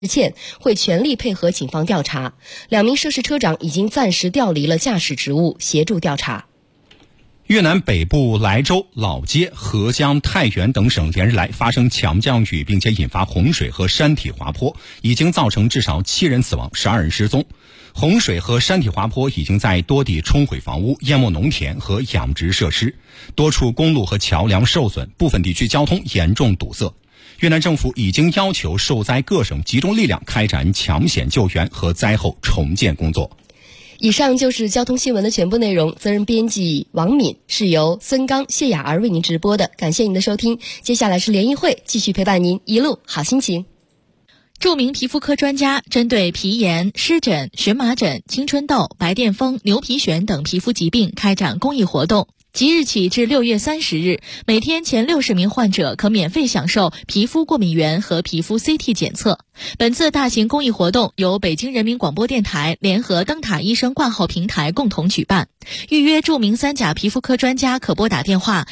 歉，会全力配合警方调查。2名涉事车长已经暂时调离了驾驶职务，协助调查。 越南北部莱州、老街、合江、太原等省连日来发生强降雨，并且引发洪水和山体滑坡，已经造成至少7人死亡，12人失踪。洪水和山体滑坡已经在多地冲毁房屋、淹没农田和养殖设施，多处公路和桥梁受损，部分地区交通严重堵塞。越南政府已经要求受灾各省集中力量开展抢险救援和灾后重建工作。 以上就是交通新闻的全部内容，责任编辑王敏，是由孙刚、谢雅儿为您直播的。感谢您的收听，接下来是联谊会，继续陪伴您一路好心情。 著名皮肤科专家针对皮炎、湿疹、荨麻疹、青春痘、白癜风、牛皮癣等皮肤疾病开展公益活动。即日起至6月30日，每天前60名患者可免费享受皮肤过敏原和皮肤 CT 检测。本次大型公益活动由北京人民广播电台联合灯塔医生挂号平台共同举办。预约著名3甲皮肤科专家可拨打电话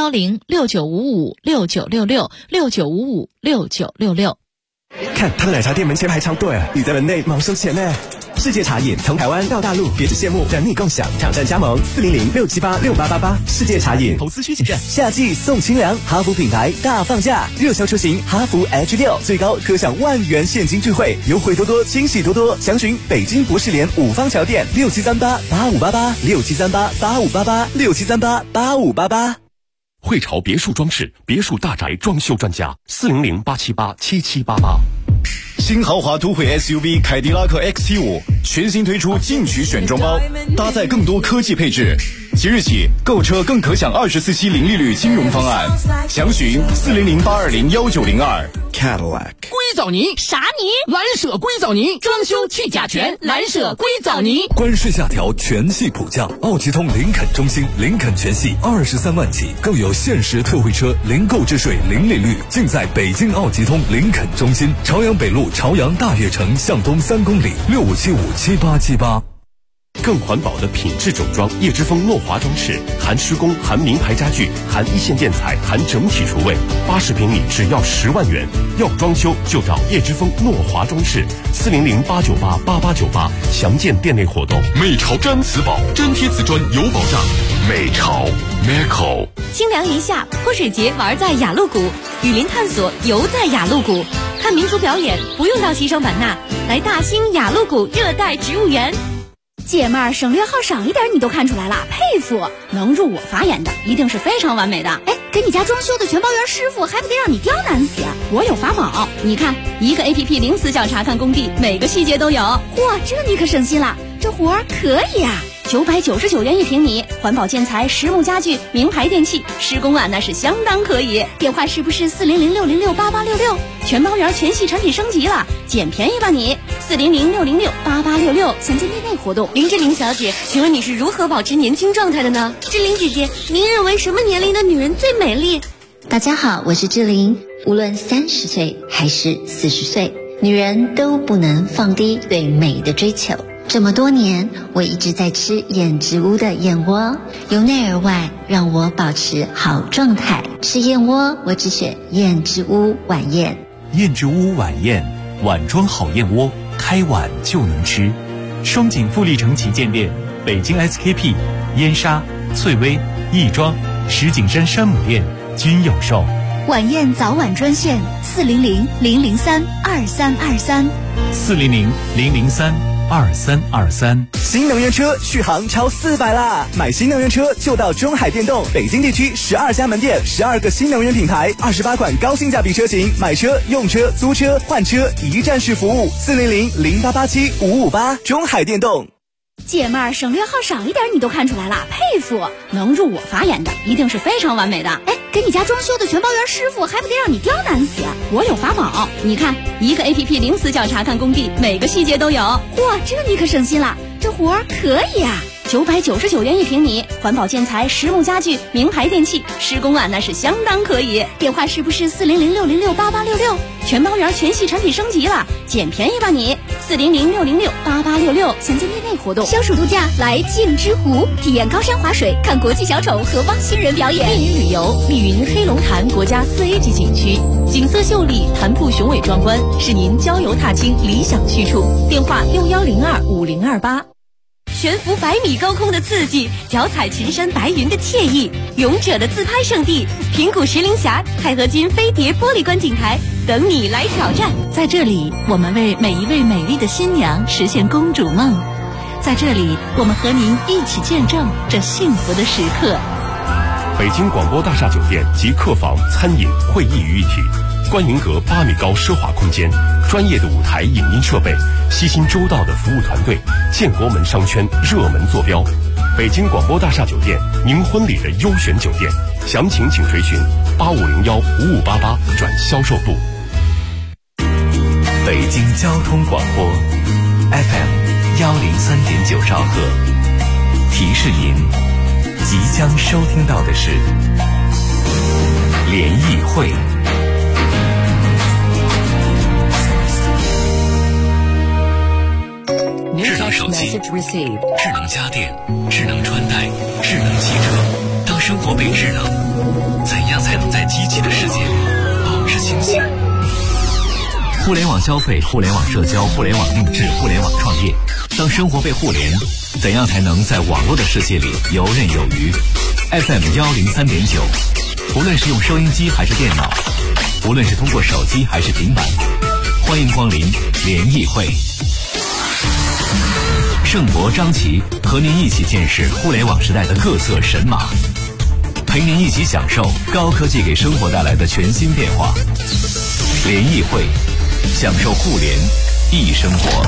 010-6955-6966 看他们奶茶店门前排长队，你在门内忙收钱呢。世界茶饮从台湾到大陆，别只羡慕，等你共享。挑战加盟400-678-6888。世界茶饮，投资需谨慎。夏季送清凉，哈弗品牌大放价，热销车型哈弗 H6，最高可享10000元现金钜惠，优惠多多，惊喜多多。详询北京博士联5方桥店6738-8588，6738-8588，6738-8588。 汇潮别墅装饰，别墅大宅装修专家，400-878-7788。 新豪华都会 SUV 凯迪拉克 XT5 全新推出进取选装包，搭载更多科技配置。即日起购车更可享24期零利率金融方案，详询400-820-1902。 Cadillac 硅藻泥啥泥？ 蓝舍硅藻泥，装修去甲醛，蓝舍硅藻泥。 关税下调，全系普降，奥吉通林肯中心，林肯全系23万起，更有限时特惠车，零购置税，零利率，尽在北京奥吉通林肯中心，朝阳北路朝阳大悦城向东3公里，65757878。 更环保的品质整装，叶之峰诺华装饰，含施工，含名牌家具，含一线建材，含整体厨卫，80平米只要10万元。要装修就找叶之峰诺华装饰，400-898-8898，详见店内活动。 美潮毡瓷宝，粘贴瓷砖有保障。美潮 Meco。 清凉一夏，泼水节玩在雅鹿谷，雨林探索游在雅鹿谷，看民族表演不用到西双版纳，来大兴雅鹿谷热带植物园。 姐妹儿，省略号少一点你都看出来了，佩服！能入我法眼的一定是非常完美的。哎，给你家装修的全包圆师傅还不得让你刁难死？我有法宝，你看，一个 APP 零死角查看工地，每个细节都有。嚯，这你可省心了，这活儿可以啊！999元1平米，环保建材、实木家具、名牌电器，施工啊那是相当可以。电话是不是400-606-8866？全包圆全系产品升级了，捡便宜吧你！400-606-8866，详见店内活动。 林志玲小姐，请问你是如何保持年轻状态的呢？志玲姐姐，您认为什么年龄的女人最美丽？ 大家好，我是志玲。无论30岁还是40岁，女人都不能放低对美的追求。这么多年，我一直在吃燕之屋的燕窝，由内而外让我保持好状态。吃燕窝，我只选燕之屋晚宴。 燕之屋晚宴，碗装好燕窝，开碗就能吃。双井富力城旗舰店、北京 SKP、燕莎、翠微、亦庄、石景山山姆店均有售。 晚宴早晚专线400-003-2323 400-003-2323。 新能源车续航超400啦！买新能源车就到中海电动，北京地区12家门店，12个新能源品牌，28款高性价比车型，买车、用车、租车、换车一站式服务，400-0887-558，中海电动。 姐妹儿，省略号少一点你都看出来了，佩服！能入我法眼的一定是非常完美的。哎，给你家装修的全包圆师傅还不得让你刁难死？我有法宝，你看，一个 APP 零死角查看工地，每个细节都有。嚯，这你可省心了，这活儿可以啊！ 999元一平米，环保建材、实木家具、名牌电器，施工啊那是相当可以。电话是不是400-606-8866？全包圆全系产品升级了，捡便宜吧你！400-606-8866，现在内活动， 消暑度假来镜之湖，体验高山滑水，看国际小丑和汪星人表演。 密云旅游，密云黑龙潭国家4A 级景区，景色秀丽，潭瀑雄伟壮观，是您郊游踏青理想去处。电话61025028。 悬浮100米高空的刺激，脚踩群山白云的惬意，勇者的自拍圣地平谷石林峡钛合金飞碟玻璃观景台等你来挑战。 在这里，我们为每一位美丽的新娘实现公主梦。在这里，我们和您一起见证这幸福的时刻。 北京广播大厦酒店集客房、餐饮、会议于一体，观云阁8米高奢华空间，专业的舞台影音设备，悉心周到的服务团队，建国门商圈热门坐标。北京广播大厦酒店，您婚礼的优选酒店，详情请垂询8501-5588转销售部。 北京交通广播 FM 103.9兆赫，提示您即将收听到的是联谊会。智能手机、智能家电、智能穿戴、智能汽车。当生活被智能，怎样才能在机器的世界里保持清醒？互联网消费、互联网社交、互联网定制、互联网创业。当生活被互联，怎样才能在网络的世界里游刃有余？ FM 103.9，无论是用收音机还是电脑，无论是通过手机还是平板，欢迎光临联谊会。盛博、张琪和您一起见识互联网时代的各色神马，陪您一起享受高科技给生活带来的全新变化。联谊会，享受互联易生活。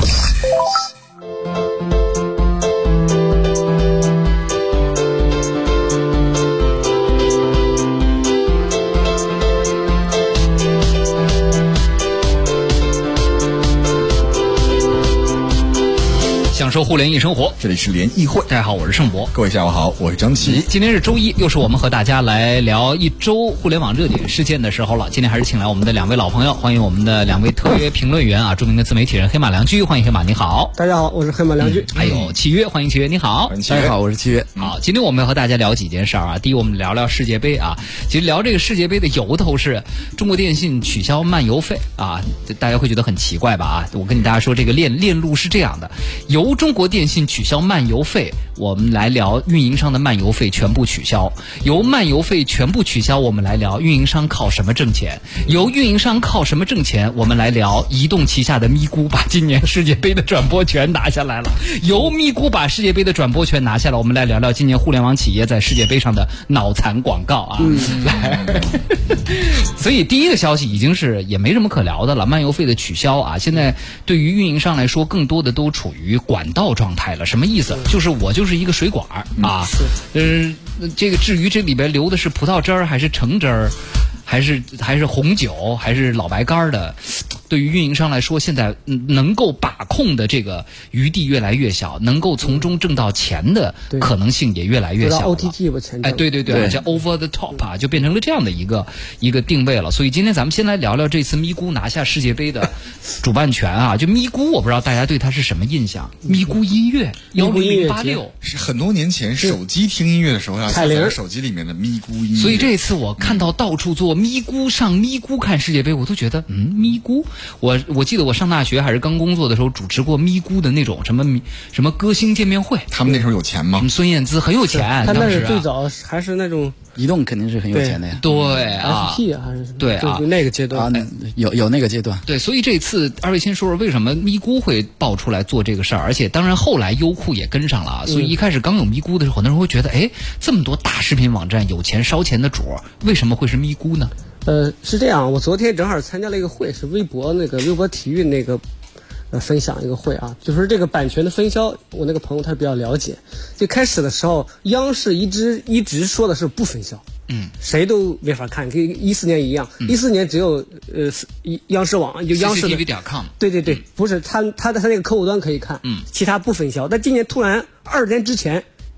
享受互联易生活， 这里是联谊会。 大家好，我是盛博。 各位下午好，我是张琪。 今天是周一，又是我们和大家来聊一周互联网热点事件的时候了。今天还是请来我们的2位老朋友，欢迎我们的2位特约评论员啊，著名的自媒体人黑马良驹，欢迎黑马，你好。 大家好，我是黑马良驹。 还有契约，欢迎契约，你好。 大家好，我是契约。 好，今天我们要和大家聊几件事儿啊。第一，我们聊聊世界杯啊。其实聊这个世界杯的由头是中国电信取消漫游费啊，大家会觉得很奇怪吧啊？我跟大家说，这个链路是这样的，由中国电信取消漫游费，我们来聊运营商的漫游费全部取消。由漫游费全部取消，我们来聊运营商靠什么挣钱。由运营商靠什么挣钱，我们来聊移动旗下的咪咕把今年世界杯的转播权拿下来了。由咪咕把世界杯的转播权拿下来，我们来聊聊今年互联网企业在世界杯上的脑残广告啊。来，所以第一个消息已经是也没什么可聊的了，漫游费的取消啊，现在对于运营商来说，更多的都处于管道状态了。什么意思？就是我就是一个水管啊，这个至于这里边流的是葡萄汁儿还是橙汁儿，还是红酒还是老白干的，对于运营商来说，现在能够把控的这个余地越来越小，能够从中挣到钱的可能性也越来越小了。 OTT 吧，前哎，对，叫 over the top 啊，就变成了这样的一个定位了。所以今天咱们先来聊聊这次咪咕拿下世界杯的主办权啊。就咪咕，我不知道大家对它是什么印象？咪咕音乐10086 是很多年前手机听音乐的时候要下载手机里面的咪咕音乐。 所以这次我看到到处做咪咕上咪咕看世界杯，我都觉得咪咕。我记得我上大学还是刚工作的时候主持过咪咕的那种什么歌星见面会。 他们那时候有钱吗？ 孙燕姿很有钱， 他那是最早还是那种移动肯定是很有钱的呀。 对啊 ，FP 还是什么？ 对啊， 就那个阶段啊，有那个阶段。 对，所以这次二位先说说为什么咪咕会爆出来做这个事儿，而且当然后来优酷也跟上了啊。所以一开始刚有咪咕的时候，很多人会觉得，哎，这么多大视频网站有钱烧钱的主儿，为什么会是咪咕呢？ 是这样，我昨天正好参加了一个会，是微博体育那个分享一个会啊，就是这个版权的分销，我那个朋友他比较了解。最开始的时候，央视一直说的是不分销，谁都没法看，跟14年一样。14年只有央视网，就央视的 CCTV.com。 对，不是他那个客户端可以看，其他不分销。但今年突然2年之前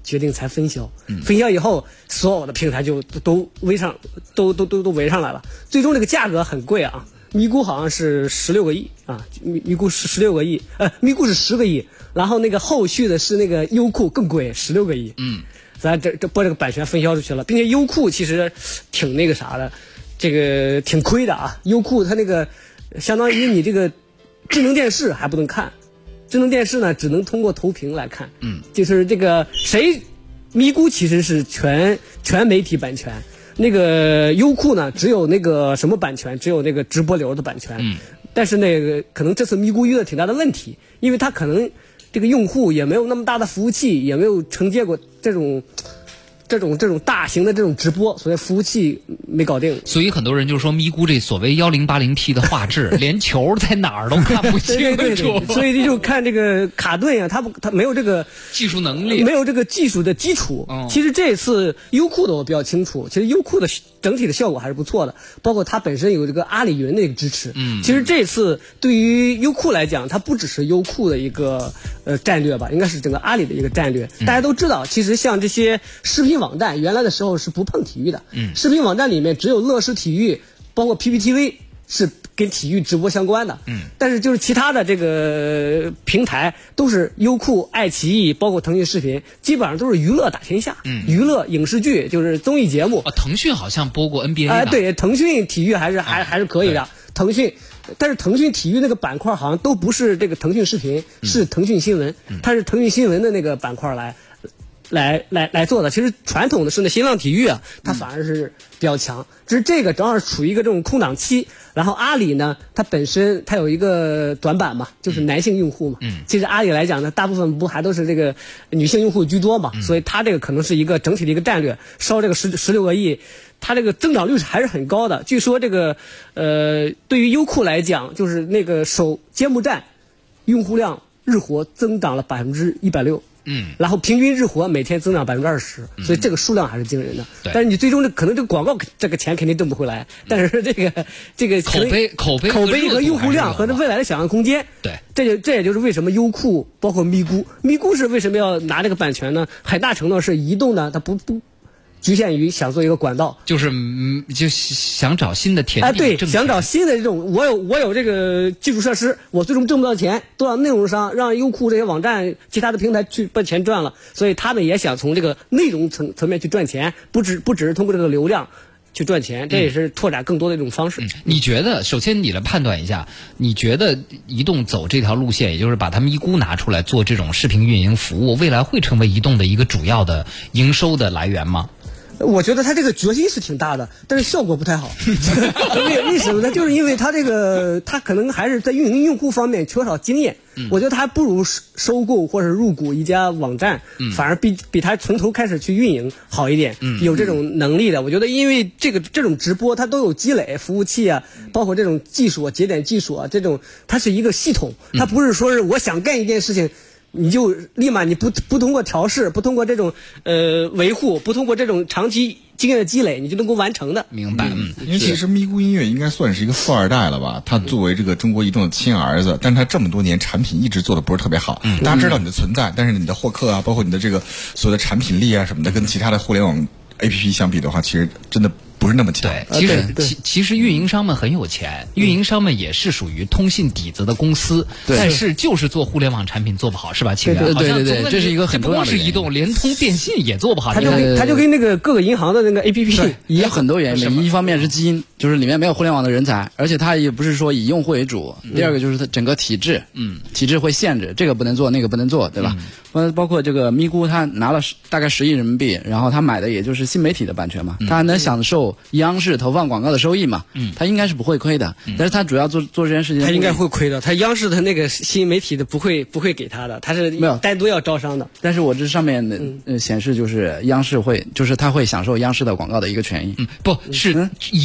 决定才分销。分销以后，所有的平台就都围上来了。最终这个价格很贵啊，咪咕好像是16个亿啊，咪咕是16个亿，咪咕是10个亿，然后那个后续的是那个优酷更贵，16个亿。咱这把这个版权分销出去了，并且优酷其实挺那个啥的，这个挺亏的啊。优酷它那个相当于你这个智能电视还不能看，智能电视呢只能通过投屏来看。就是这个咪咕其实是全媒体版权，那个优酷呢只有那个什么版权，只有那个直播流的版权。但是那个可能这次咪咕遇到挺大的问题，因为它可能这个用户也没有那么大的服务器，也没有承接过这种大型的这种直播，所以服务器没搞定。 所以很多人就说咪咕这所谓1080P 的画质，连球在哪儿都看不清楚。 对，所以就看这个卡顿呀，他没有这个技术能力， 没有这个技术的基础。其实这次优酷的我比较清楚，其实优酷的整体的效果还是不错的，包括它本身有这个阿里云的一个支持。其实这次对于优酷来讲，它不只是优酷的一个战略吧，应该是整个阿里的一个战略。大家都知道，其实像这些视频网站原来的时候是不碰体育的，视频网站里面只有乐视体育，包括 PPTV 是跟体育直播相关的，但是就是其他的这个平台都是优酷、爱奇艺，包括腾讯视频，基本上都是娱乐打天下，娱乐影视剧就是综艺节目。 腾讯好像播过 NBA 对，腾讯体育还是可以的，腾讯。但是腾讯体育那个板块好像都不是这个腾讯视频，是腾讯新闻，它是腾讯新闻的那个板块来做的。其实传统的是那新浪体育啊，它反而是比较强。只是这个正好处于一个这种空档期。然后阿里呢，它本身它有一个短板嘛，就是男性用户嘛。其实阿里来讲呢，大部分不还都是这个女性用户居多嘛，所以它这个可能是一个整体的一个战略，烧这个16个亿。它这个增长率还是很高的，据说这个对于优酷来讲，就是那个首揭幕战用户量日活增长了160%，然后平均日活每天增长20%，所以这个数量还是惊人的。但是你最终可能这个广告这个钱肯定挣不回来，但是这个口碑和用户量和未来的想象空间，这也就是为什么优酷包括咪咕是为什么要拿这个版权呢？很大程度是移动呢，它不局限于想做一个管道， 就想找新的田地， 对，想找新的这种，我有这个基础设施，我最终挣不到钱，都让内容商、让优酷这些网站、其他的平台去把钱赚了，所以他们也想从这个内容层面去赚钱，不只是通过这个流量去赚钱，这也是拓展更多的一种方式。 你觉得，首先你来判断一下，你觉得移动走这条路线，也就是把它咪咕拿出来做这种视频运营服务，未来会成为移动的一个主要的营收的来源吗？ 我觉得他这个决心是挺大的，但是效果不太好。为什么呢？就是因为他可能还是在运营用户方面缺少经验。我觉得他还不如收购或者入股一家网站，反而比他从头开始去运营好一点。有这种能力的，我觉得因为这种直播它都有积累，服务器啊，包括这种技术、节点技术啊，这种它是一个系统，它不是说是我想干一件事情。你就立马你不通过调试，不通过这种维护，不通过这种长期经验的积累，你就能够完成的。 明白。 因为其实咪咕音乐应该算是一个富二代了吧？他作为这个中国移动的亲儿子，但是他这么多年产品一直做的不是特别好。大家知道你的存在，但是你的获客啊，包括你的这个所谓的产品力啊什么的，跟其他的互联网 APP 相比的话，其实真的不是那么强。 其实运营商们很有钱，运营商们也是属于通信底子的公司，但是就是做互联网产品做不好，是吧？ 对，这是一个很重要的。 不光是移动，联通、电信也做不好。 它就跟那个各个银行的那个 APP 也有很多原因。一方面是基因，就是里面没有互联网的人才，而且它也不是说以用户为主。第二个就是它整个体制，体制会限制这个不能做，那个不能做，对吧？包括这个咪咕，他拿了大概10亿人民币，然后他买的也就是新媒体的版权嘛，他还能享受央视投放广告的收益嘛，他应该是不会亏的。但是他主要做这件事情， 他应该会亏的。他央视的那个新媒体的不会给他的，他是没有单独要招商的。 但是我这上面的显示就是央视会，就是他会享受央视的广告的一个权益。 不是移动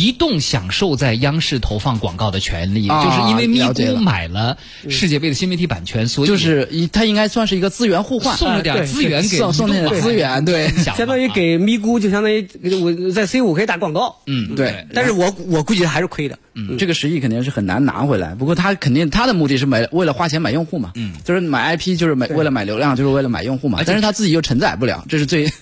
享受在央视投放广告的权利，就是因为咪咕买了世界杯的新媒体版权，所以就是它应该算是一个资源互换， 送了点资源给送点资源，对， 相当于给咪咕，就相当于我在 C5可以打广告， 对。 但是我估计还是亏的， 这个10亿肯定是很难拿回来。不过他肯定他的目的是为了花钱买用户嘛，就是买 IP， 就是为了买流量，就是为了买用户嘛。但是他自己又承载不了，这是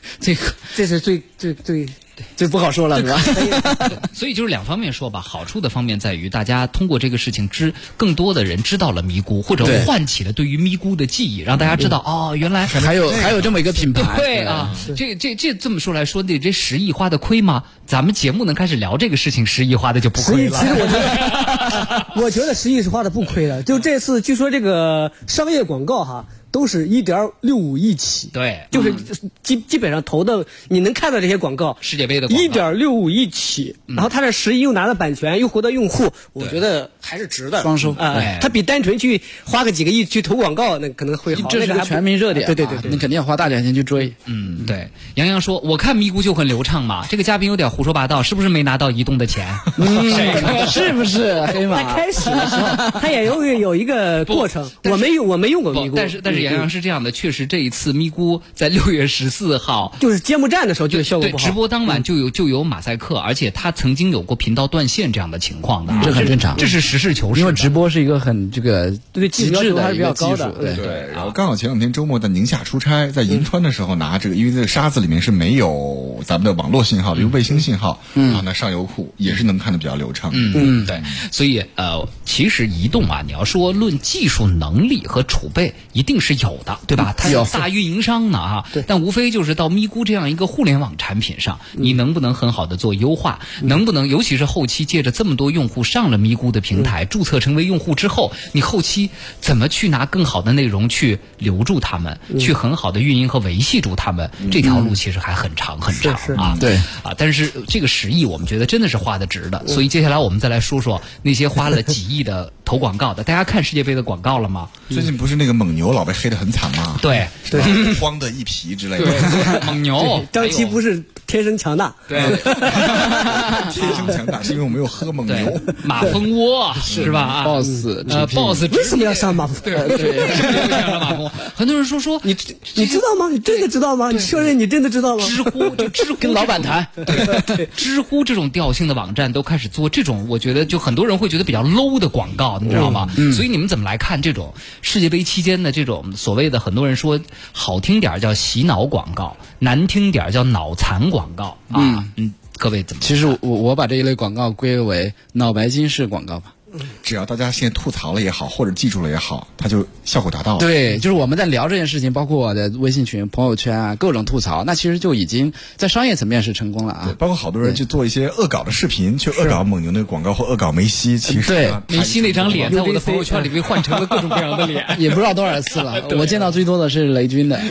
最不好说了，是吧？ 所以就是两方面说吧，好处的方面在于大家通过这个事情更多的人知道了咪咕，或者唤起了对于咪咕的记忆，让大家知道原来还有这么一个品牌。 对啊，这么说来说的，这10亿花的亏吗？咱们节目能开始聊这个事情，10亿花的就不亏了。 其实我觉得10亿是花的不亏的。就这次据说这个商业广告都是1.65亿起， 对， 就是基本上投的你能看到这些广告， 世界杯的广告 1.65亿起，然后他这10亿又拿了版权，又获得用户，我觉得还是值的， 双收他比单纯去花个几个亿去投广告那可能会好。 这是个全民热点， 对， 你肯定要花大价钱去追。 对。杨洋说：“我看咪咕就很流畅嘛，这个嘉宾有点胡说八道，是不是没拿到移动的钱？ 是不是黑马？ 他开始的时候他也有一个过程，我没用过咪咕， 但是杨洋是这样的，确实这一次咪咕在6月14号就是揭幕战的时候就效果不好， 直播当晚就有马赛克，而且他曾经有过频道断线这样的情况的， 这很正常， 这是实事求是。 因为直播是一个很对极致的比较高的， 对。然后刚好前2天周末在宁夏出差，在银川的时候拿这个，因为这个沙子里面是没有咱们的网络信号，比如卫星信号，然后呢上油库也是能看得比较流畅。 对。所以其实移动你要说论技术能力和储备，一定是有的，对吧？它有大运营商呢但无非就是到咪咕这样一个互联网产品上，你能不能很好的做优化，能不能尤其是后期借着这么多用户上了咪咕的平台，注册成为用户之后，你后期怎么去拿更好的内容去留住他们，去很好的运营和维系住他们，这条路其实还很长很长对但是这个10亿我们觉得真的是花的值的，所以接下来我们再来说说那些花了几亿的投广告的，大家看世界杯的广告了吗？ 最近不是那个蒙牛老被黑得很惨吗？ 对， 慌的一批之类的。 对，蒙牛， 张琪不是天生强大， 对， 天生强大是因为我没有喝蒙牛。 马蜂窝是吧 ？Boss， 为什么要上马蜂？ 对，为什么要上马蜂？很多人说你知道吗？你真的知道吗？你确认你真的知道吗？ 知乎跟老板谈， 对，知乎这种调性的网站都开始做这种，我觉得就很多人会觉得比较 low 的广告，你知道吗？所以你们怎么来看这种世界杯期间的这种所谓的很多人说好听点叫洗脑广告，难听点叫脑残广告各位怎么看？ 其实我把这一类广告归为脑白金式广告吧。 只要大家现在吐槽了也好，或者记住了也好，它就效果达到了。 对，就是我们在聊这件事情，包括我的微信群、朋友圈各种吐槽，那其实就已经在商业层面是成功了对，包括好多人去做一些恶搞的视频，去恶搞蒙牛那个广告或恶搞梅西。其实对梅西那张脸在我的朋友圈里被换成了各种各样的脸， 也不知道多少次了。我见到最多的是雷军的。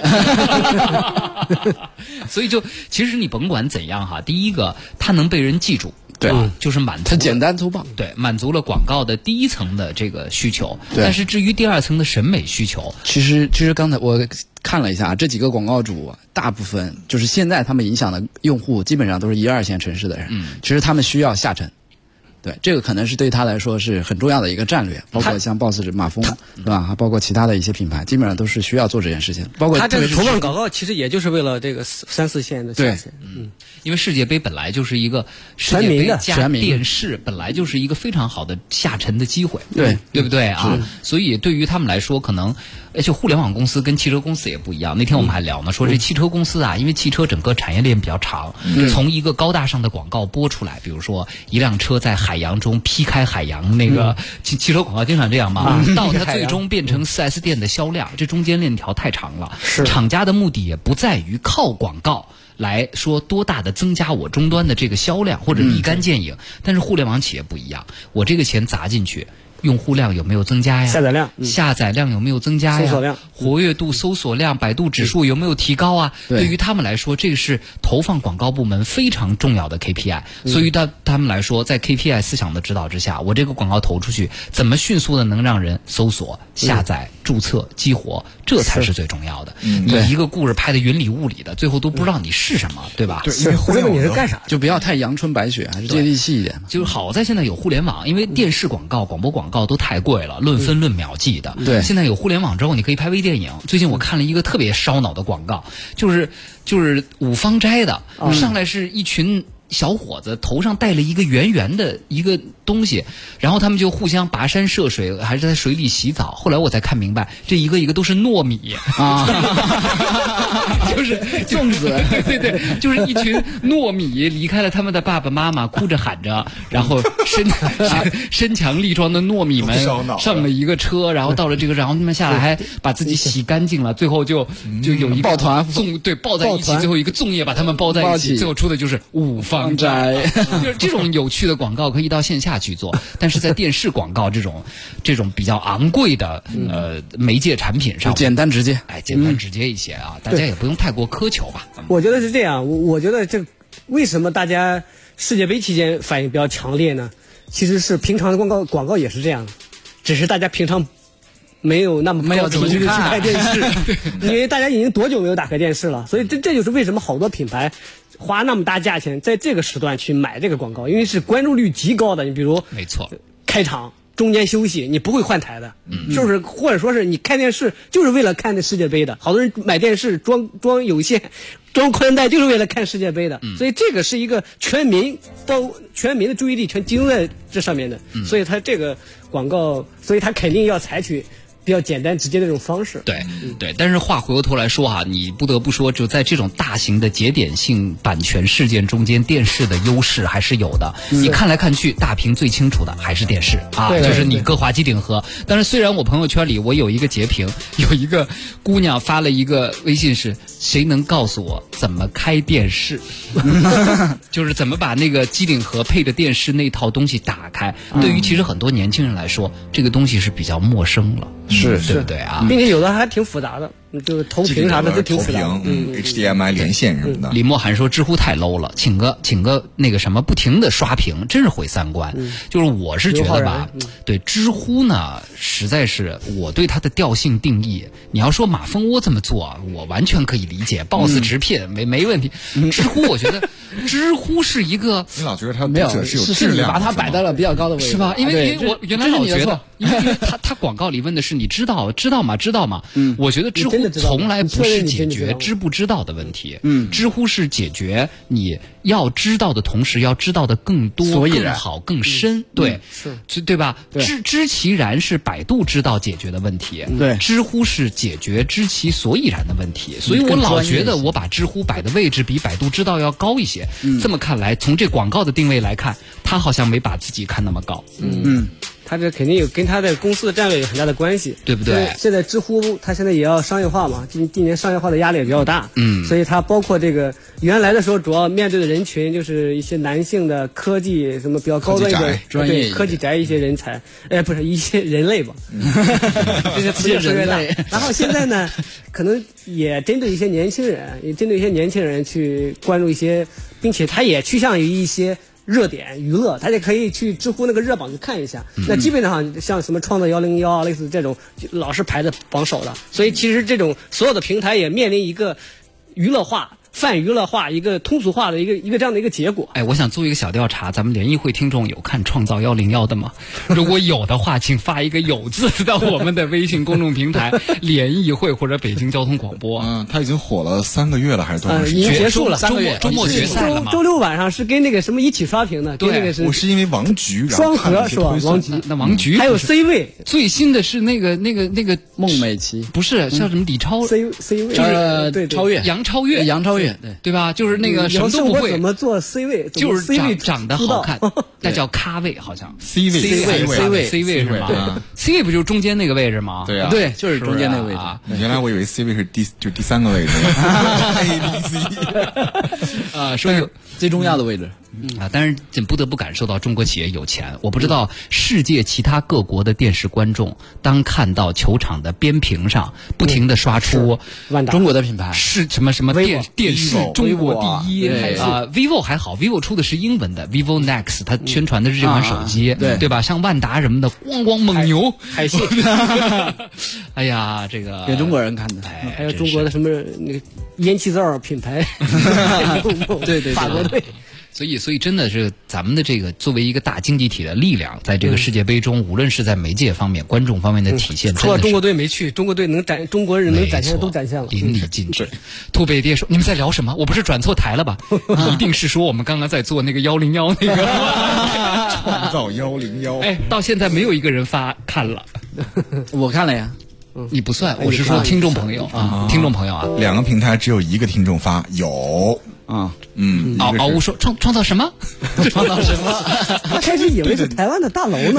所以就其实你甭管怎样第一个它能被人记住。 对， 就是满足它简单粗暴， 对，满足了广告的第一层的这个需求，但是至于第二层的审美需求， 其实刚才我看了一下这几个广告主，大部分就是现在他们影响的用户基本上都是1、2线城市的人，其实他们需要下沉。对，这个可能是对他来说是很重要的一个战略，包括像 Boss 马蜂，对吧？还包括其他的一些品牌，基本上都是需要做这件事情。包括他这个投放广告，其实也就是为了这个3、4线的下线。 因为世界杯本来就是一个世界杯加电视，本来就是一个非常好的下沉的机会，对不对啊？所以对于他们来说，可能就互联网公司跟汽车公司也不一样。那天我们还聊呢，说这汽车公司因为汽车整个产业链比较长，从一个高大上的广告播出来，比如说一辆车在海洋中劈开海洋，那个汽车广告经常这样嘛，到它最终变成4S 店的销量，这中间链条太长了。厂家的目的也不在于靠广告来说多大的增加我终端的这个销量或者立竿见影，但是互联网企业不一样，我这个钱砸进去， 用户量有没有增加呀？ 下载量有没有增加呀？ 搜索量、 活跃度、搜索量、百度指数有没有提高啊？对于他们来说，这个是投放广告部门非常重要的 KPI。所以他们来说，在 KPI 思想的指导之下，我这个广告投出去，怎么迅速的能让人搜索、下载、注册、激活，这才是最重要的。你一个故事拍的云里雾里的，最后都不知道你是什么，对吧？ 对，因为互联网你是干啥？ 就不要太阳春白雪，还是接地气一点。 就是好在现在有互联网，因为电视广告、广播广告都太贵了，论分论秒计的。 对， 现在有互联网之后，你可以拍微电影。最近我看了一个特别烧脑的广告，就是五芳斋的，上来是一群小伙子头上戴了一个圆圆的一个东西，然后他们就互相跋山涉水，还是在水里洗澡。后来我才看明白，这一个一个都是糯米啊，就是粽子，对，就是一群糯米离开了他们的爸爸妈妈，哭着喊着，然后身强力壮的糯米们上了一个车，然后到了这个，然后他们下来还把自己洗干净了，最后就有一个抱团抱在一起，最后一个粽叶把他们包在一起，最后出的就是五芳斋。就是这种有趣的广告可以到线下去做，但是在电视广告这种比较昂贵的媒介产品上， 简单直接， 简单直接一些啊，大家也不用太过苛求吧。 我觉得是这样，我觉得这为什么大家世界杯期间反应比较强烈呢？其实是平常的广告也是这样的，只是大家平常没有那么怎么去看电视，因为大家已经多久没有打开电视了，所以这就是为什么好多品牌花那么大价钱在这个时段去买这个广告，因为是关注率极高的。你比如， 没错， 开场、中间休息，你不会换台的，就是或者说是你看电视就是为了看这世界杯的。好多人买电视装有线、装宽带就是为了看世界杯的，所以这个是一个全民的注意力全集中在这上面的，所以他这个广告，所以他肯定要采取比较简单直接的这种方式。 对，但是话回过头来说哈，你不得不说，就在这种大型的节点性版权事件中间，电视的优势还是有的。你看来看去，大屏最清楚的还是电视啊，就是你歌华机顶盒。但是虽然我朋友圈里我有一个截屏，有一个姑娘发了一个微信是，谁能告诉我怎么开电视？就是怎么把那个机顶盒配着电视那套东西打开。对于其实很多年轻人来说，这个东西是比较陌生了。 是对不对啊？ 并且有的还挺复杂的，就是投屏啥的都挺复杂的。 HDMI 连线什么的。 李默涵说知乎太 low 了，请个那个什么，不停的刷屏，真是毁三观。就是我是觉得吧，对知乎呢，实在是我对它的调性定义，你要说马蜂窝这么做，我完全可以理解 ，boss 直聘没问题。知乎我觉得，知乎是一个， 你老觉得它没有是有质量， 把它摆到了比较高的位置， 是吧？因为我原来老觉得，因为他广告里问的是你知道吗？我觉得知乎从来不是解决知不知道的问题。知乎是解决你要知道的同时要知道的更多、更好、更深。对，对吧？知其然是百度知道解决的问题。 对， 知乎是解决知其所以然的问题。所以我老觉得我把知乎摆的位置比百度知道要高一些。这么看来，从这广告的定位来看，他好像没把自己看那么高。 他这肯定有跟他的公司的战略有很大的关系， 对不对？ 现在知乎他现在也要商业化嘛，今年商业化的压力也比较大，所以他包括这个原来的时候主要面对的人群就是一些男性的科技什么比较高端一点专业科技宅一些人才，不是一些人类吧，这些词越说越大。然后现在呢，可能也针对一些年轻人，去关注一些，并且他也趋向于一些热点娱乐，大家可以去知乎那个热榜去看一下。那基本上像什么创造101啊，类似这种老是排在榜首的。所以其实这种所有的平台也面临一个娱乐化、泛娱乐化、一个通俗化的一个这样的一个结果。 我想做一个小调查，咱们联谊会听众有看创造101的吗？如果有的话，请发一个有字到我们的微信公众平台联谊会或者北京交通广播。 他已经火了3个月了，还是多长时间？ 已经结束了 3个月，周末决赛了吗？ 周六晚上是跟那个什么一起刷屏的，跟那个是我是因为王菊双核是吧？王菊， 那王菊还有 C 位， 最新的是那个孟美岐， 不是叫什么李超 C 位，对超越杨超越，对吧？就是那个什么都不会， 怎么做 C 位， 就是长得好看，那叫咖位，好像 C 位是吗？C 位不就是中间那个位置吗？ 对啊， 对，就是中间那个位置。 原来我以为 C 位是第3个位置，A B C 说最重要的位置。 但是不得不感受到中国企业有钱。我不知道世界其他各国的电视观众，当看到球场的边屏上不停的刷出中国的品牌是什么什么电视中国第一vivo 还好 ，vivo 出的是英文的 vivo Nex， 它宣传的是这款手机，对吧？像万达什么的，咣猛牛海信， 哎呀，这个给中国人看的， 还有中国的什么那个烟气灶品牌， 对， 法国队。 所以真的是咱们的这个作为一个大经济体的力量，在这个世界杯中，无论是在媒介方面、观众方面的体现， 除了中国队没去，中国队中国人能展现的都展现了， 淋漓尽致。兔北爹说：“你们在聊什么？我不是转错台了吧？一定是说我们刚刚在做那个101那个创造101。 哎，到现在没有一个人看了， 我看了呀。 你不算，我是说听众朋友啊，听众朋友啊 ，2个平台只有1个听众发，有。 嗷呜说创造什么？ 创造什么？ 他开始以为是台湾的大楼呢。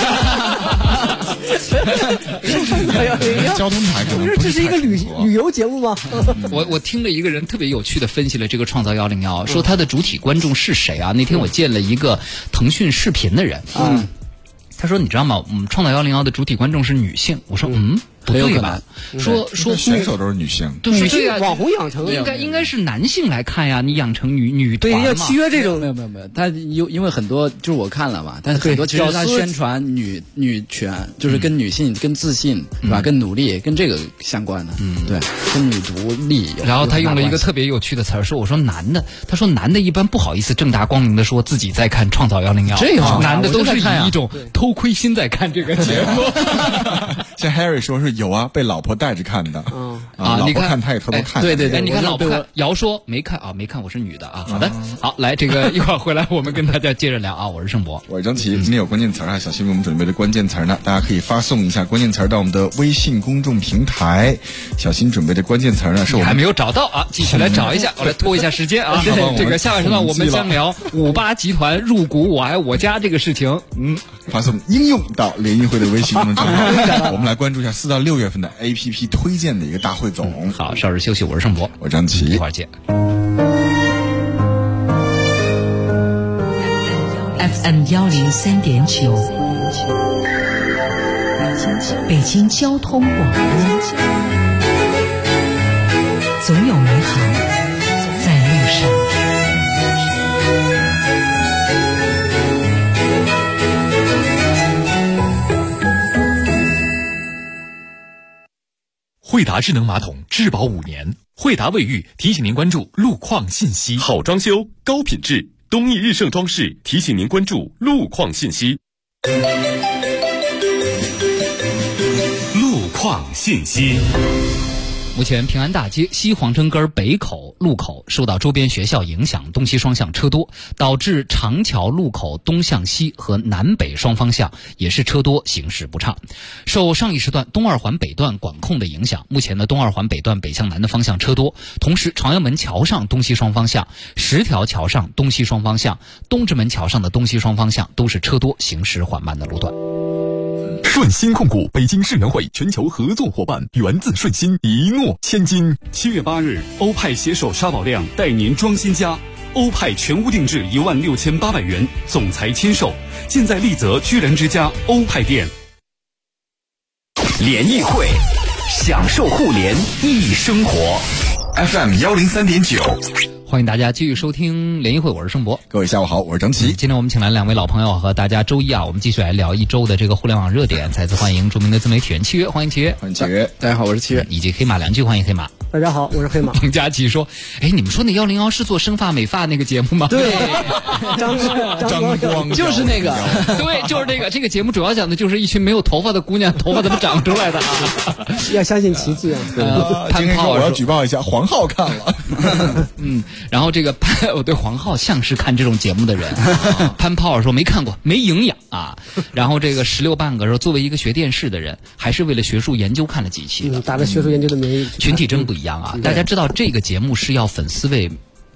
交通台不是，这是一个旅游节目吗？ 我听了一个人特别有趣的分析了这个创造101，说他的主体观众是谁啊？那天我见了一个腾讯视频的人，他说你知道吗？创造101的主体观众是女性。我说不对吧？说选手都是女性， 女性网红养成应该是男性来看呀，你养成女团嘛。 对，要契约这种。 没有，他因为很多就是我看了嘛，但是很多其实他宣传女权，就是跟女性、跟自信，对吧？跟努力，跟这个相关的。对，跟女独立。 然后他用了一个特别有趣的词儿，说我说男的，他说男的一般不好意思正大光明的说自己在看创造101， 这样男的都是以一种偷窥心在看这个节目。 像 Harry 说是有啊，被老婆带着看的。老婆看他也偷偷看。 对， 你看老婆看，瑶说没看啊，没看，我是女的啊。好的，好，来这个一会儿回来我们跟大家接着聊啊。我是盛博， 我是张琪。今天有关键词啊，小新为我们准备的关键词呢，大家可以发送一下关键词到我们的微信公众平台。小新准备的关键词呢，是我们还没有找到啊，继续来找一下，我来拖一下时间啊。这个下半时段我们将聊58集团入股我爱我家这个事情。 发送应用到联谊会的微信公众账号。我们来关注一下4到6月份的 APP 推荐的一个大汇总。 好，稍事休息，我是盛博， 我张琪， 一会儿见。 FM 103.9，北京交通广播，总有美好在路上。 惠达智能马桶质保5年，惠达卫浴提醒您关注路况信息。好装修，高品质，东益日盛装饰提醒您关注路况信息。路况信息。 目前平安大街西皇城根北口路口受到周边学校影响，东西双向车多，导致长桥路口东向西和南北双方向也是车多，行驶不畅。受上一时段东二环北段管控的影响，目前的东二环北段北向南的方向车多，同时朝阳门桥上东西双方向、10条桥上东西双方向、东直门桥上的东西双方向都是车多，行驶缓慢的路段。 顺鑫控股北京世园会全球合作伙伴，源自顺鑫，一诺千金。7月8日，欧派携手沙宝亮带您装新家，欧派全屋定制16800元，总裁签售，现在丽泽居然之家欧派店。 联谊会，享受互联易生活。FM 103.9。 欢迎大家继续收听联谊会，我是盛博。 各位下午好，我是张琪。 今天我们请来2位老朋友和大家周一啊，我们继续来聊一周的这个互联网热点。再次欢迎著名的自媒体人契约，欢迎契约。 欢迎契约。 大家好，我是契约。 以及黑马梁句，欢迎黑马。 大家好，我是黑马。 王佳琪说：“哎，你们说那101是做生发美发那个节目吗？” 对，张光就是那个， 对，就是这个。这个节目主要讲的就是一群没有头发的姑娘头发怎么长出来的啊！ 要相信奇迹啊！ 潘炮，我要举报一下黄浩看了。 然后这个我对黄浩像是看这种节目的人。潘炮说没看过，没营养啊。然后这个16半个说，作为一个学电视的人，还是为了学术研究看了几期的。 打着学术研究的名义， 群体真不一样啊！大家知道这个节目是要粉丝位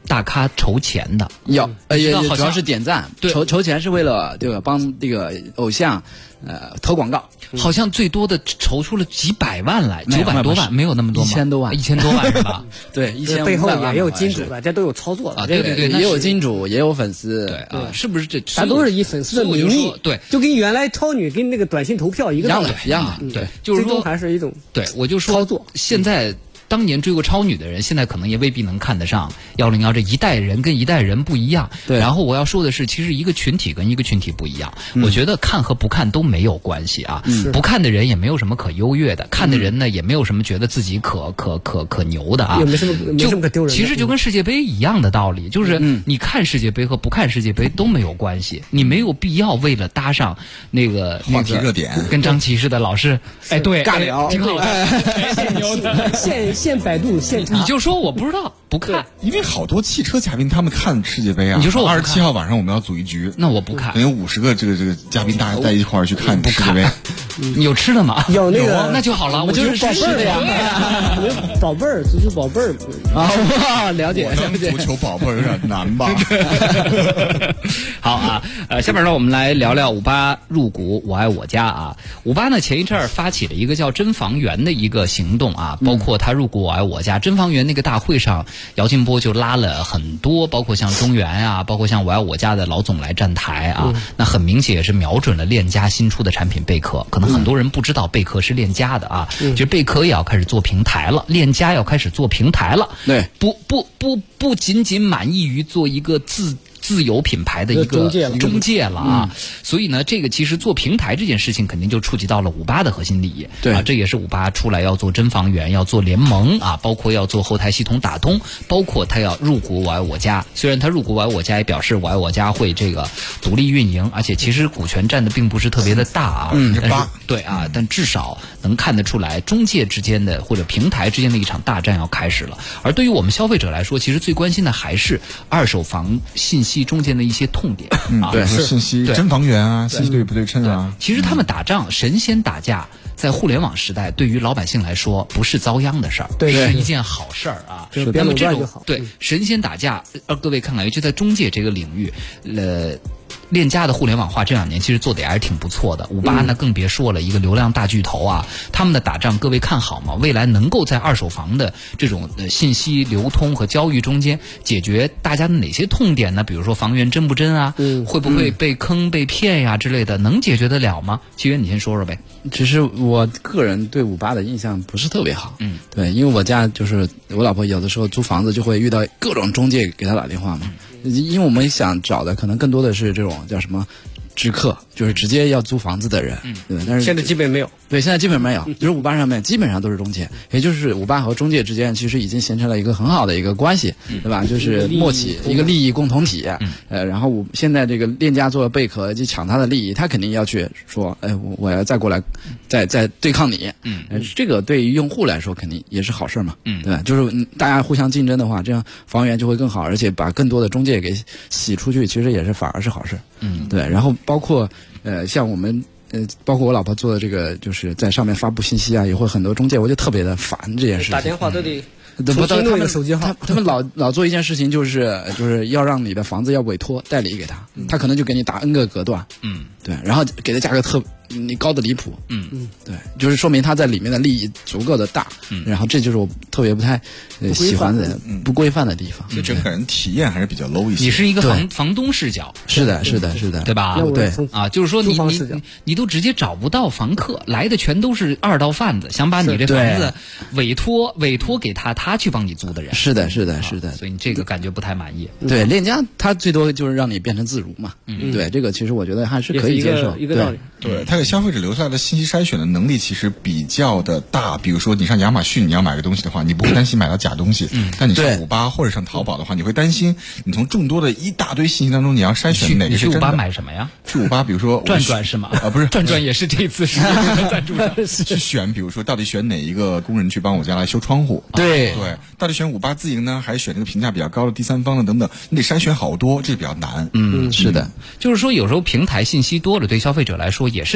大咖筹钱的？ 有，也主要是点赞，筹钱是为了这个帮这个偶像投广告。 好像最多的筹出了几百万来，900多万，没有那么多吗 ？1000多万 ，1000多万是吧？ 对，1500 背后也有金主，大家都有操作啊。对， 也有金主，也有粉丝， 对啊，是不是这？ 咱都是以粉丝的名义， 对， 就跟原来超女跟那个短信投票一个道理， 一样的， 对，就是说还是一种对，我就说操作。 现在。当年追过超女的人，现在可能也未必能看得上101这一代人跟一代人不一样。 对。 然后我要说的是，其实一个群体跟一个群体不一样。我觉得看和不看都没有关系啊。不看的人也没有什么可优越的，看的人呢也没有什么觉得自己可牛的啊。 也没什么可丢人的。 其实就跟世界杯一样的道理，就是你看世界杯和不看世界杯都没有关系，你没有必要为了搭上那个话题热点， 跟张琪似的老是对尬聊， 挺好的。 现百度现查， 你就说我不知道不看， 因为好多汽车嘉宾他们看世界杯啊。 你就说我 27号晚上我们要组一局， 那我不看， 等于50个这个嘉宾大家在一块儿去看世界杯。 你有吃的吗？ 有那个， 那就好了，我就是宝贝儿的呀，宝贝儿，足球宝贝儿啊，了解。 足球宝贝儿有点难吧？ 好啊，下面呢我们来聊聊58入股我爱我家啊。58呢前一阵儿发起了一个叫真房源的一个行动啊，包括他入股我爱我家真房源那个大会上，姚劲波就拉了很多，包括像中原啊，包括像我爱我家的老总来站台啊。那很明显也是瞄准了链家新出的产品贝壳，可能很多人不知道贝壳是链家的啊，就是贝壳也要开始做平台了，链家要开始做平台了。 对， 不仅仅满意于做一个自有品牌的一个中介了啊，所以呢，这个其实做平台这件事情肯定就触及到了58的核心利益。 对啊，这也是58出来要做真房源，要做联盟啊，包括要做后台系统打通，包括他要入股我爱我家。虽然他入股我爱我家，也表示我爱我家会这个独立运营，而且其实股权占的并不是特别的大啊。对啊，但至少能看得出来，中介之间的或者平台之间的一场大战要开始了。而对于我们消费者来说，其实最关心的还是二手房信息中间的一些痛点啊， 对，信息真房源啊，信息对不对称啊。 其实他们打仗神仙打架，在互联网时代，对于老百姓来说不是遭殃的事儿，是一件好事儿啊。那么这种神仙打架，各位看看，尤其在中介这个领域，链家的互联网化这2年其实做的也还是挺不错的。58呢更别说了，一个流量大巨头啊，他们的打仗各位看好吗？未来能够在二手房的这种信息流通和交易中间解决大家的哪些痛点呢？比如说房源真不真啊，会不会被坑被骗呀之类的，能解决得了吗？奇源你先说说呗。 其实我个人对58的印象不是特别好，对，因为我家就是我老婆有的时候租房子就会遇到各种中介给她打电话嘛。因为我们想找的可能更多的是这种叫什么直客，就是直接要租房子的人，对。但是现在基本没有， 对，现在基本没有，就是58上面基本上都是中介，也就是58和中介之间其实已经形成了一个很好的一个关系，对吧？就是默契，一个利益共同体。然后现在这个链家做贝壳去抢他的利益，他肯定要去说，我要再过来，再对抗你。这个对于用户来说肯定也是好事嘛，对吧？就是大家互相竞争的话，这样房源就会更好，而且把更多的中介给洗出去，其实也是反而是好事。对。然后包括像我们包括我老婆做的这个，就是在上面发布信息啊，也会很多中介，我就特别的烦这件事情。 打电话都得不到他们手机号， 他们老做一件事情，就是要让你的房子要委托代理给他，他可能就给你打 N 个隔断，对，然后给的价格你高的离谱，对，就是说明他在里面的利益足够的大，然后这就是我特别不太喜欢的不规范的地方， 所以整个人体验还是比较 low 一些。 你是一个房东视角， 是的， 对吧？ 对啊，就是说你都直接找不到房客，来的全都是二道贩子，想把你这房子委托给他去帮你租的人。 是的， 所以你这个感觉不太满意。 对，链家他最多就是让你变成自如嘛，对，这个其实我觉得还是可以接受， 一个道理。 对，他给消费者留下来的信息筛选的能力其实比较的大。比如说你上亚马逊你要买个东西的话，你不会担心买到假东西，但你上58或者上淘宝的话，你会担心你从众多的一大堆信息当中你要筛选哪个是真的。 你去58买什么呀？ 去58比如说转是吗？ 不是， 转也是这次是赞助商去选，比如说到底选哪一个工人去帮我家来修窗户， 对， 到底选58自营呢，还是选这个评价比较高的第三方呢？等等，你得筛选好多，这比较难。 是的， 就是说有时候平台信息多了，对消费者来说也是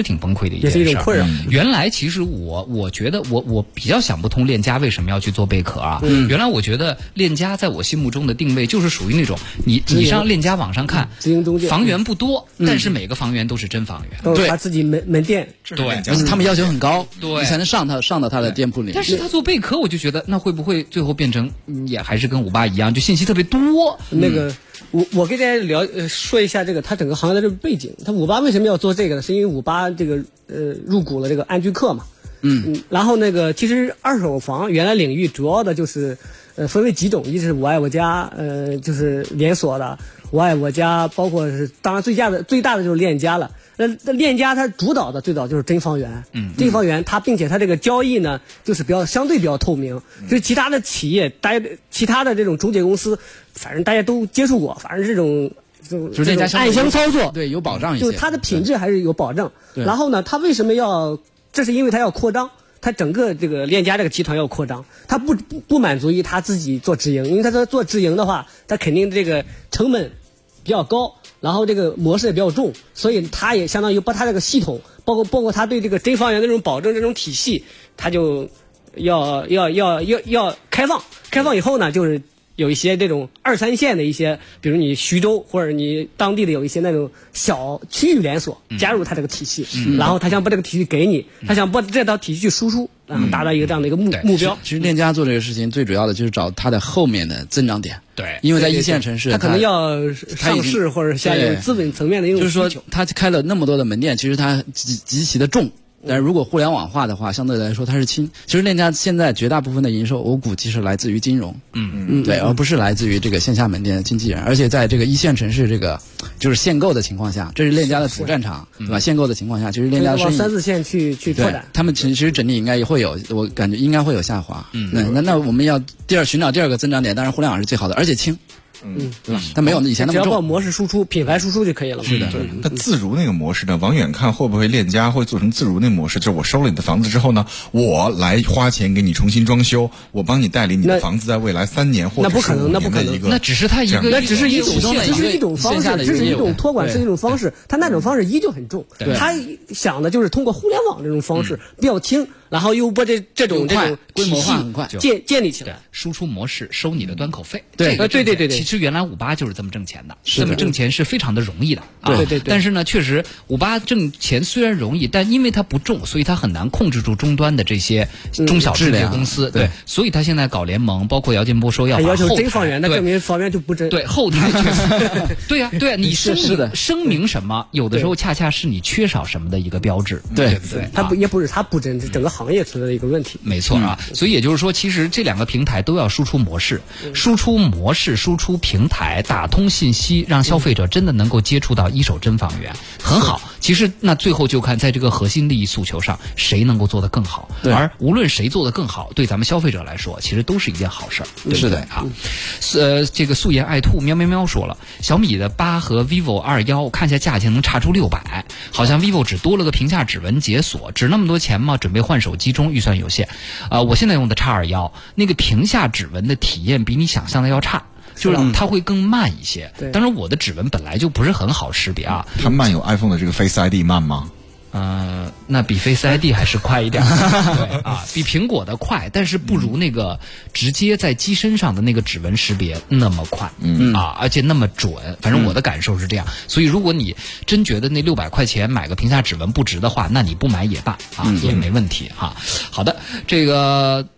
挺崩溃的一件事， 也是一种困扰。 原来其实我觉得我比较想不通链家为什么要去做贝壳啊。原来我觉得链家在我心目中的定位就是属于那种你上链家网上看， 直营中介房源不多，但是每个房源都是真房源， 都是他自己门店， 对， 而且他们要求很高， 对， 你才能上到他的店铺里。 但是他做贝壳，我就觉得那会不会最后变成也还是跟58一样，就信息特别多？ 那个我给大家说一下这个他整个行业的这个背景。他58为什么要做这个呢？是因为58这个入股了这个安居客嘛。然后那个其实二手房原来领域主要的就是分为几种，一是我爱我家，就是连锁的我爱我家，包括是当然最大的就是链家了。那链家它主导的最早就是真房源，真房源它并且它这个交易呢就是相对比较透明，就是其他的企业其他的这种中介公司，反正大家都接触过，反正这种就是链家暗箱操作， 对，有保障一些， 就它的品质还是有保障。然后呢，它为什么要？这是因为它要扩张。他整个这个链家这个集团要扩张，他不满足于他自己做直营，因为他做直营的话，他肯定这个成本比较高，然后这个模式也比较重，所以他也相当于把他这个系统，包括他对这个真房源的这种保证这种体系，他就要开放。开放以后呢，就是有一些这种2、3线的一些，比如你徐州或者你当地的有一些那种小区域连锁加入他这个体系，然后他想把这个体系给你，他想把这套体系去输出，然后达到一个这样的一个目标。 其实链家做这个事情最主要的就是找它的后面的增长点。 对， 因为在一线城市， 他可能要上市或者像有资本层面的一种需求。 就是说，他开了那么多的门店，其实他极其的重。但是如果互联网化的话，相对来说它是轻。其实链家现在绝大部分的营收，我估计是来自于金融，对，而不是来自于这个线下门店的经纪人。而且在这个一线城市这个就是限购的情况下，这是链家的主战场，对吧？限购的情况下，其实链家的生意往3、4线去拓展， 他们其实整体应该也会有，我感觉应该会有下滑。那我们要寻找第二个增长点，当然互联网是最好的，而且轻。对吧？它没有以前那么重， 只要把模式输出、品牌输出就可以了。 是的， 对。那自如那个模式呢？往远看会不会链家会做成自如那模式？就是我收了你的房子之后呢，我来花钱给你重新装修，我帮你代理你的房子在未来3年或者 15年的一个， 那只是它一个， 那只是一种方式，这是一种托管式的一种方式。它那种方式依旧很重，他想的就是通过互联网这种方式比较轻，然后又把这种规模化很快建立起来， 输出模式收你的端口费。 对。 其实原来58就是这么挣钱的，这么挣钱是非常的容易的。 对。 但是呢，确实58挣钱虽然容易，但因为它不重，所以它很难控制住终端的这些中小中介公司。对，所以他现在搞联盟，包括姚建波说要把求真房源，那证明房源就不真。 对，后台确实。对呀，你声明什么，有的时候恰恰是你缺少什么的一个标志。 对不对？ 它也不是它不真，是整个行业存在的一个问题。 没错啊，所以也就是说，其实这两个平台都要输出模式，输出平台，打通信息，让消费者真的能够接触到一手真房源，很好。其实那最后就看在这个核心利益诉求上，谁能够做得更好。而无论谁做得更好，对咱们消费者来说，其实都是一件好事儿，对不对啊？这个素颜爱兔喵喵喵说了，小米的8和 vivo 21看下价钱能差出600，好像 vivo 只多了个屏下指纹解锁，值那么多钱吗？准备换手机中预算有限。我现在用的X21，那个屏下指纹的体验比你想象的要差。就是它会更慢一些，当然我的指纹本来就不是很好识别啊。 它慢有 iPhone 的这个 Face ID 慢吗？ 那比 Face ID 还是快一点，对啊，比苹果的快，但是不如那个直接在机身上的那个指纹识别那么快，而且那么准。反正我的感受是这样，所以如果你真觉得那600块钱买个屏下指纹不值的话，那你不买也罢啊，也没问题哈。好的，这个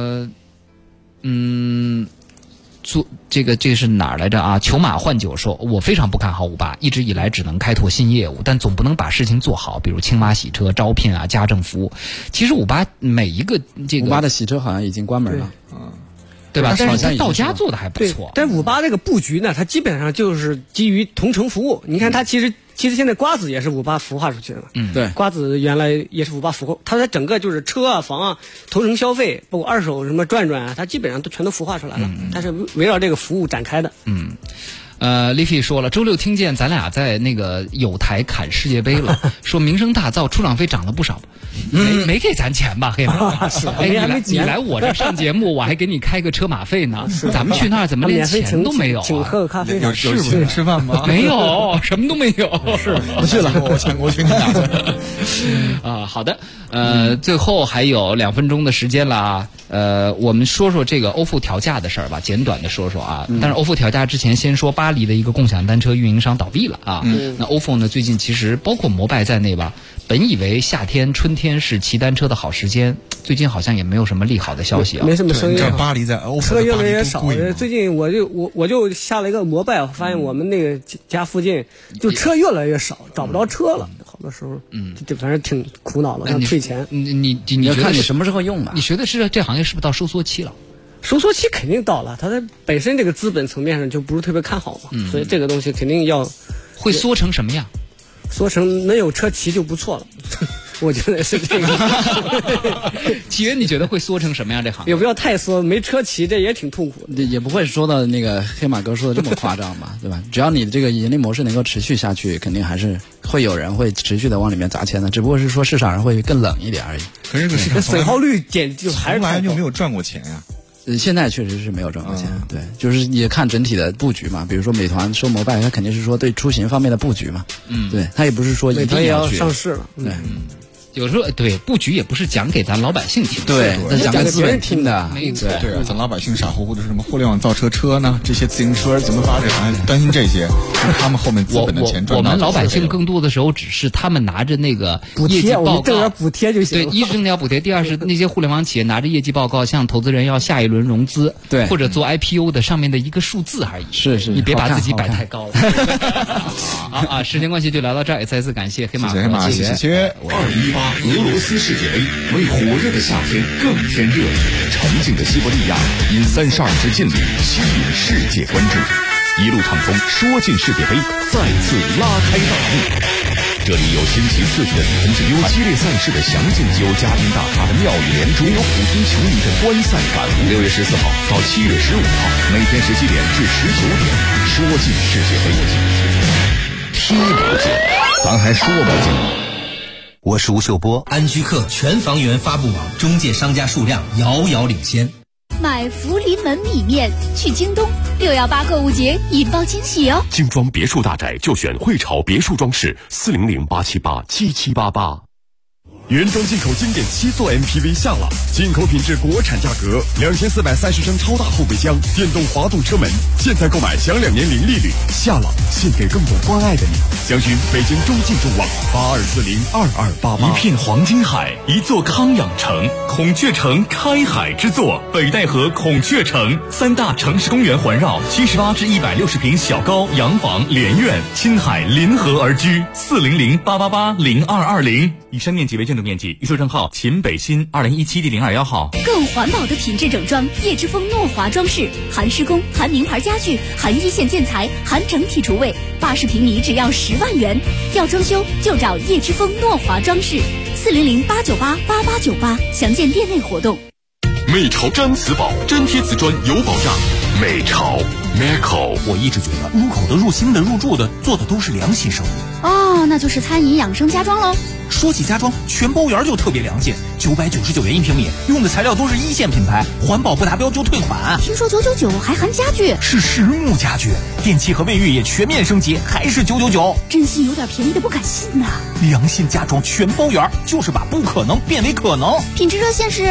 这个是哪儿来着啊？球马换酒说，我非常不看好58，一直以来只能开拓新业务，但总不能把事情做好，比如青马洗车、招聘啊、家政服务。其实58每一个这个 58的洗车好像已经关门了， 对吧？但是他到家做的还不错。 但58这个布局呢，它基本上就是基于同城服务。你看它其实现在瓜子也是58孵化出去的嘛。 对， 瓜子原来也是58孵化，它的整个就是车啊、房啊、同城消费，包括二手什么转啊，它基本上全都孵化出来了。它是围绕这个服务展开的。 Liffy 说了，周六听见咱俩在那个有台侃世界杯了，说名声大噪，出场费涨了不少，没给咱钱吧？黑马，哎，你来我这上节目，我还给你开个车马费呢。咱们去那儿怎么连钱都没有啊？ 请喝个咖啡， 有请吃饭吗？ 没有，什么都没有。 是， 不去了，我请你俩去。 啊，好的，最后还有2分钟的时间了啊，我们说说这个欧付调价的事儿吧，简短的说说啊。但是欧付调价之前，先说巴黎的一个共享单车运营商倒闭了啊。那欧付呢，最近其实包括摩拜在内吧，本以为夏天、春天是骑单车的好时间，最近好像也没有什么利好的消息啊。 没什么声音。 这巴黎在欧付车越来越少。最近我就下了一个摩拜，发现我们那个家附近就车越来越少，找不着车了。好多时候，就反正挺苦恼的，想退钱。 你要觉得看你什么时候用吧？ 你觉得是这行业是不是到收缩期了？ 收缩期肯定到了，它在本身这个资本层面上就不是特别看好嘛，所以这个东西肯定要会缩成什么样？ 缩成能有车骑就不错了。我觉得是这个。 启源，你觉得会缩成什么样？这行也不要太缩，没车骑这也挺痛苦的。 也不会说到那个黑马哥说的这么夸张吧，对吧？只要你这个盈利模式能够持续下去，肯定还是会有人会持续的往里面砸钱的，只不过是说市场上会更冷一点而已。 可是这个市场损耗率就还是从来就没有赚过钱呀。 现在确实是没有赚过钱，对，就是也看整体的布局嘛。比如说美团收摩拜，它肯定是说对出行方面的布局嘛，对，它也不是说一定要上市了， 对。 有时候对布局也不是讲给咱老百姓听， 对，讲给资本听的， 对啊，咱老百姓傻乎乎的是什么互联网造车呢？这些自行车怎么发展？还担心这些，他们后面资本的钱赚。 我们老百姓更多的时候只是他们拿着那个业绩报告， 补贴就行。 对，一是挣点补贴，第二是那些互联网企业拿着业绩报告向投资人要下一轮融资， 对， 或者做 IPO 的上面的一个数字而已。 是， 你别把自己摆太高了。时间关系就聊到这儿，也再次感谢黑马， 谢谢黑马，谢谢。 2018俄罗斯世界杯为火热的夏天更添热情，沉静的西伯利亚因32支劲旅吸引世界关注，一路畅通，说进世界杯再次拉开大幕。这里有新奇刺激的比分之有激烈赛事的详尽，有家庭大咖的妙语连珠，有普通球迷的观赛感悟。6月14号到7月15号，每天17点至19点，说进世界杯，踢不进，咱还说不进。 我是吴秀波，安居客全房源发布网中介商家数量遥遥领先。 买福临门米面去京东，618购物节引爆惊喜哦！ 精装别墅大宅就选汇潮别墅装饰，400-878-7788。原装进口经典7座 MPV 夏朗，进口品质国产价格，2430升超大后备箱，电动滑动车门，现在购买享2年零利率。夏朗献给更懂关爱的你。详询北京中信众网82402288。 一片黄金海，一座康养城，孔雀城开海之作，北戴河孔雀城，3大城市公园环绕，78至160平小高洋房连院，亲海临河而居，400-888-0220。以上面积为建筑面积，预售证号秦北新2017第02号。 更环保的品质整装，叶之峰诺华装饰，含施工，含名牌家具，含一线建材，含整体厨卫，80平米只要10万元。要装修就找叶之峰诺华装饰，400-898-8898，详见店内活动。 美潮粘瓷宝，粘贴瓷砖有保障。美潮 Merco， 我一直觉得入口的、入心的、入住的，做的都是良心生意。 哦，那就是餐饮养生家装喽。 说起家装，全包园就特别良心，999元1平米，用的材料都是1线品牌，环保不达标就退款。 听说999还含家具， 是实木家具，电器和卫浴也全面升级，还是999， 真心有点便宜的不敢信呐。 良心家装全包园，就是把不可能变为可能。 品质热线是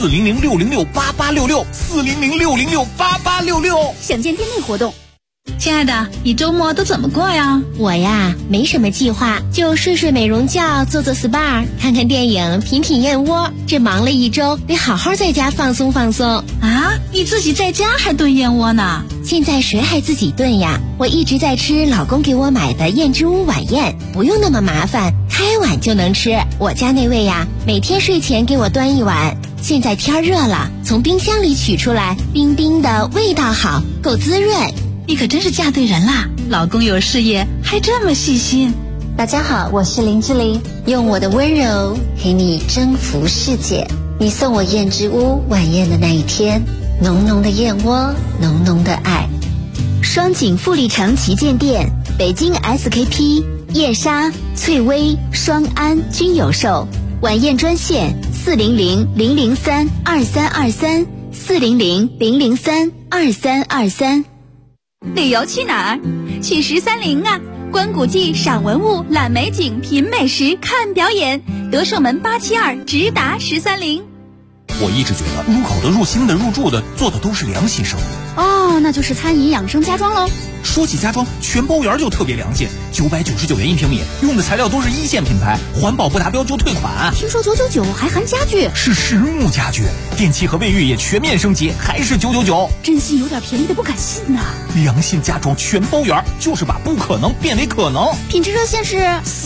400-606-8866，400-606-8866， 详见店内活动。 亲爱的，你周末都怎么过呀？ 我呀，没什么计划，就睡睡美容觉，做做 SPA， 看看电影，品品燕窝。这忙了一周，得好好在家放松放松。 啊，你自己在家还炖燕窝呢？ 现在谁还自己炖呀？我一直在吃老公给我买的燕之屋晚宴，不用那么麻烦，开碗就能吃。我家那位呀，每天睡前给我端一碗。现在天热了，从冰箱里取出来，冰冰的，味道好，够滋润。 你可真是嫁对人啦，老公有事业还这么细心。 大家好，我是林志玲，用我的温柔陪你征服世界。你送我燕之屋晚宴的那一天，浓浓的燕窝，浓浓的爱。 双井富力城旗舰店、北京 SKP、叶莎、翠微、双安均有售。晚宴专线400-003-2323，400-003-2323。 旅游去哪儿？去1030啊！观古迹、赏文物、览美景、品美食、看表演。德胜门872直达1030。 我一直觉得入口的、入心的、入住的做的都是良心生意。 哦，那就是餐饮养生家装喽。 说起家装，全包园就特别良心，999元1平米，用的材料都是1线品牌，环保不达标就退款。 听说999还含家具， 是实木家具，电器和卫浴也全面升级，还是999。 真心有点便宜的不敢信呐。 良心家装全包园，就是把不可能变为可能。 品质热线是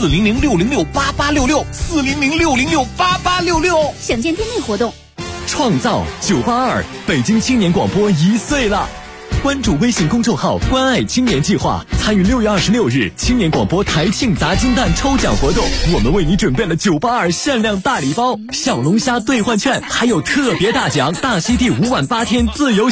400-606-8866，400-606-8866。 详见店内活动。 创造982，北京青年广播1岁了。关注微信公众号“关爱青年计划”，参与6月26日青年广播台庆砸金蛋抽奖活动。我们为你准备了982限量大礼包、小龙虾兑换券，还有特别大奖大溪地5晚8天自由